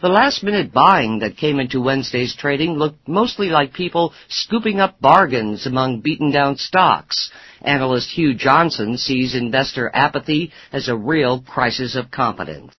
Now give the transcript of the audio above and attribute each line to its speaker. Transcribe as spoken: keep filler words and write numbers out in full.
Speaker 1: The last-minute buying that came into Wednesday's trading looked mostly like people scooping up bargains among beaten-down stocks. Analyst Hugh Johnson sees investor apathy as a real crisis of confidence.